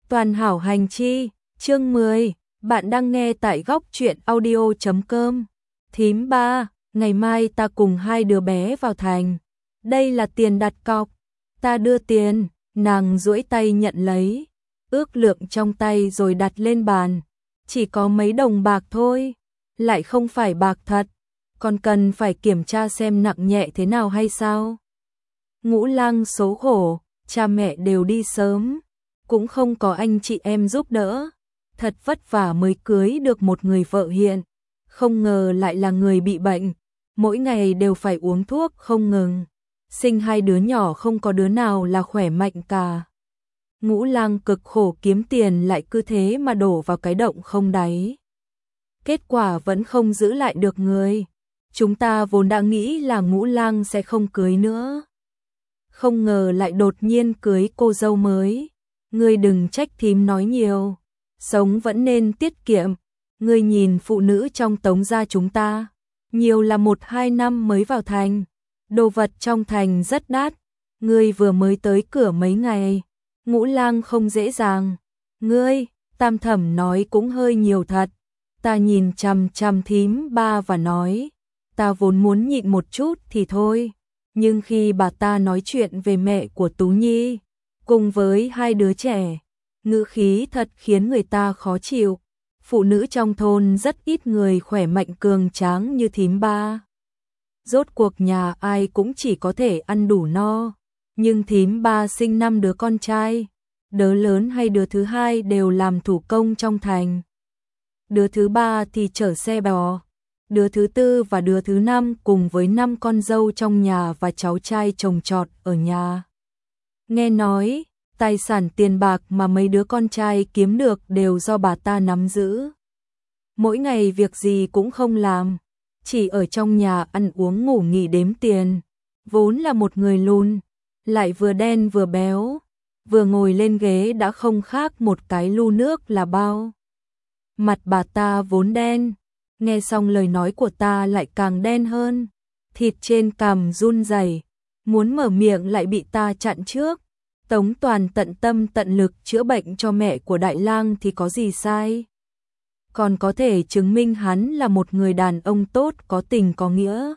Toàn hảo hành chi, chương 10, bạn đang nghe tại góc truyện audio.com. Thím ba, ngày mai ta cùng hai đứa bé vào thành. Đây là tiền đặt cọc. Ta đưa tiền, nàng duỗi tay nhận lấy. Ước lượng trong tay rồi đặt lên bàn. Chỉ có mấy đồng bạc thôi, lại không phải bạc thật. Còn cần phải kiểm tra xem nặng nhẹ thế nào hay sao? Ngũ Lang số khổ, cha mẹ đều đi sớm, cũng không có anh chị em giúp đỡ. Thật vất vả mới cưới được một người vợ hiền, không ngờ lại là người bị bệnh, mỗi ngày đều phải uống thuốc không ngừng. Sinh hai đứa nhỏ không có đứa nào là khỏe mạnh cả. Ngũ Lang cực khổ kiếm tiền lại cứ thế mà đổ vào cái động không đáy. Kết quả vẫn không giữ lại được người. Chúng ta vốn đã nghĩ là Ngũ Lang sẽ không cưới nữa. Không ngờ lại đột nhiên cưới cô dâu mới. Ngươi đừng trách thím nói nhiều. Sống vẫn nên tiết kiệm. Ngươi nhìn phụ nữ trong tống gia chúng ta. Nhiều là 1-2 năm mới vào thành. Đồ vật trong thành rất đắt. Ngươi vừa mới tới cửa mấy ngày. Ngũ Lang không dễ dàng. Ngươi, Tam Thẩm nói cũng hơi nhiều thật. Ta nhìn chằm chằm thím ba và nói. Ta vốn muốn nhịn một chút thì thôi. Nhưng khi bà ta nói chuyện về mẹ của Tú Nhi, cùng với hai đứa trẻ, ngữ khí thật khiến người ta khó chịu. Phụ nữ trong thôn rất ít người khỏe mạnh cường tráng như thím ba. Rốt cuộc nhà ai cũng chỉ có thể ăn đủ no. Nhưng thím ba sinh 5 đứa con trai. Đứa lớn hay đứa thứ hai đều làm thủ công trong thành. Đứa thứ ba thì chở xe bò. Đứa thứ tư và đứa thứ năm cùng với 5 con dâu trong nhà và cháu trai trồng trọt ở nhà. Nghe nói, tài sản tiền bạc mà mấy đứa con trai kiếm được đều do bà ta nắm giữ. Mỗi ngày việc gì cũng không làm, chỉ ở trong nhà ăn uống ngủ nghỉ đếm tiền. Vốn là một người lùn, lại vừa đen vừa béo, vừa ngồi lên ghế đã không khác một cái lu nước là bao. Mặt bà ta vốn đen. Nghe xong lời nói của ta lại càng đen hơn, thịt trên cằm run rẩy, muốn mở miệng lại bị ta chặn trước. Tống Toàn tận tâm tận lực chữa bệnh cho mẹ của Đại Lang thì có gì sai? Còn có thể chứng minh hắn là một người đàn ông tốt có tình có nghĩa.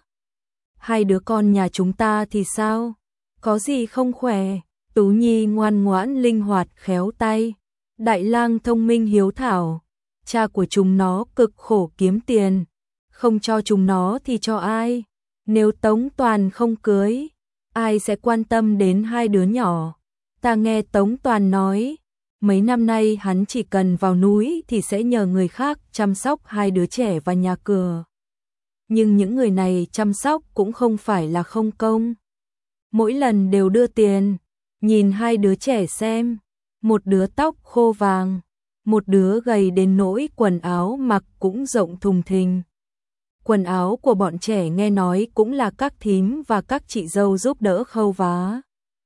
Hai đứa con nhà chúng ta thì sao? Có gì không khỏe? Tú Nhi ngoan ngoãn linh hoạt khéo tay, Đại Lang thông minh hiếu thảo. Cha của chúng nó cực khổ kiếm tiền, không cho chúng nó thì cho ai? Nếu Tống Toàn không cưới, ai sẽ quan tâm đến hai đứa nhỏ? Ta nghe Tống Toàn nói, mấy năm nay hắn chỉ cần vào núi thì sẽ nhờ người khác chăm sóc hai đứa trẻ và nhà cửa. Nhưng những người này chăm sóc cũng không phải là không công. Mỗi lần đều đưa tiền, nhìn hai đứa trẻ xem, một đứa tóc khô vàng, một đứa gầy đến nỗi quần áo mặc cũng rộng thùng thình. Quần áo của bọn trẻ nghe nói cũng là các thím và các chị dâu giúp đỡ khâu vá.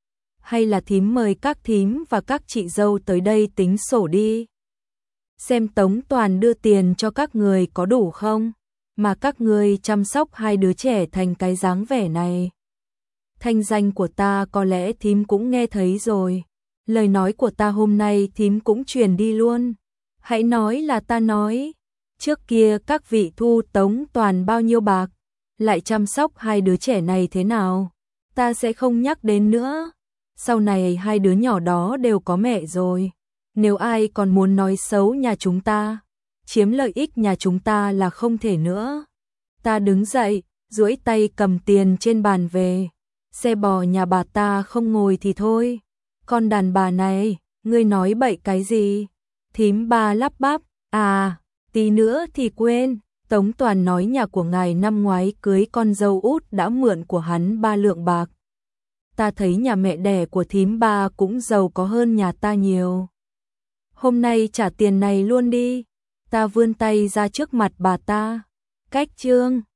Hay là thím mời các thím và các chị dâu tới đây tính sổ đi. Xem Tống Toàn đưa tiền cho các người có đủ không, mà các người chăm sóc hai đứa trẻ thành cái dáng vẻ này. Thanh danh của ta có lẽ thím cũng nghe thấy rồi. Lời nói của ta hôm nay thím cũng truyền đi luôn. Hãy nói là ta nói. Trước kia các vị thu Tống Toàn bao nhiêu bạc, lại chăm sóc hai đứa trẻ này thế nào, ta sẽ không nhắc đến nữa. Sau này hai đứa nhỏ đó đều có mẹ rồi. Nếu ai còn muốn nói xấu nhà chúng ta, chiếm lợi ích nhà chúng ta là không thể nữa. Ta đứng dậy, duỗi tay cầm tiền trên bàn về. Xe bò nhà bà ta không ngồi thì thôi. Con đàn bà này, ngươi nói bậy cái gì? Thím ba lắp bắp, à, tí nữa thì quên. Tống Toàn nói nhà của ngài năm ngoái cưới con dâu út đã mượn của hắn 3 lượng bạc. Ta thấy nhà mẹ đẻ của thím ba cũng giàu có hơn nhà ta nhiều. Hôm nay trả tiền này luôn đi. Ta vươn tay ra trước mặt bà ta. Cách trương.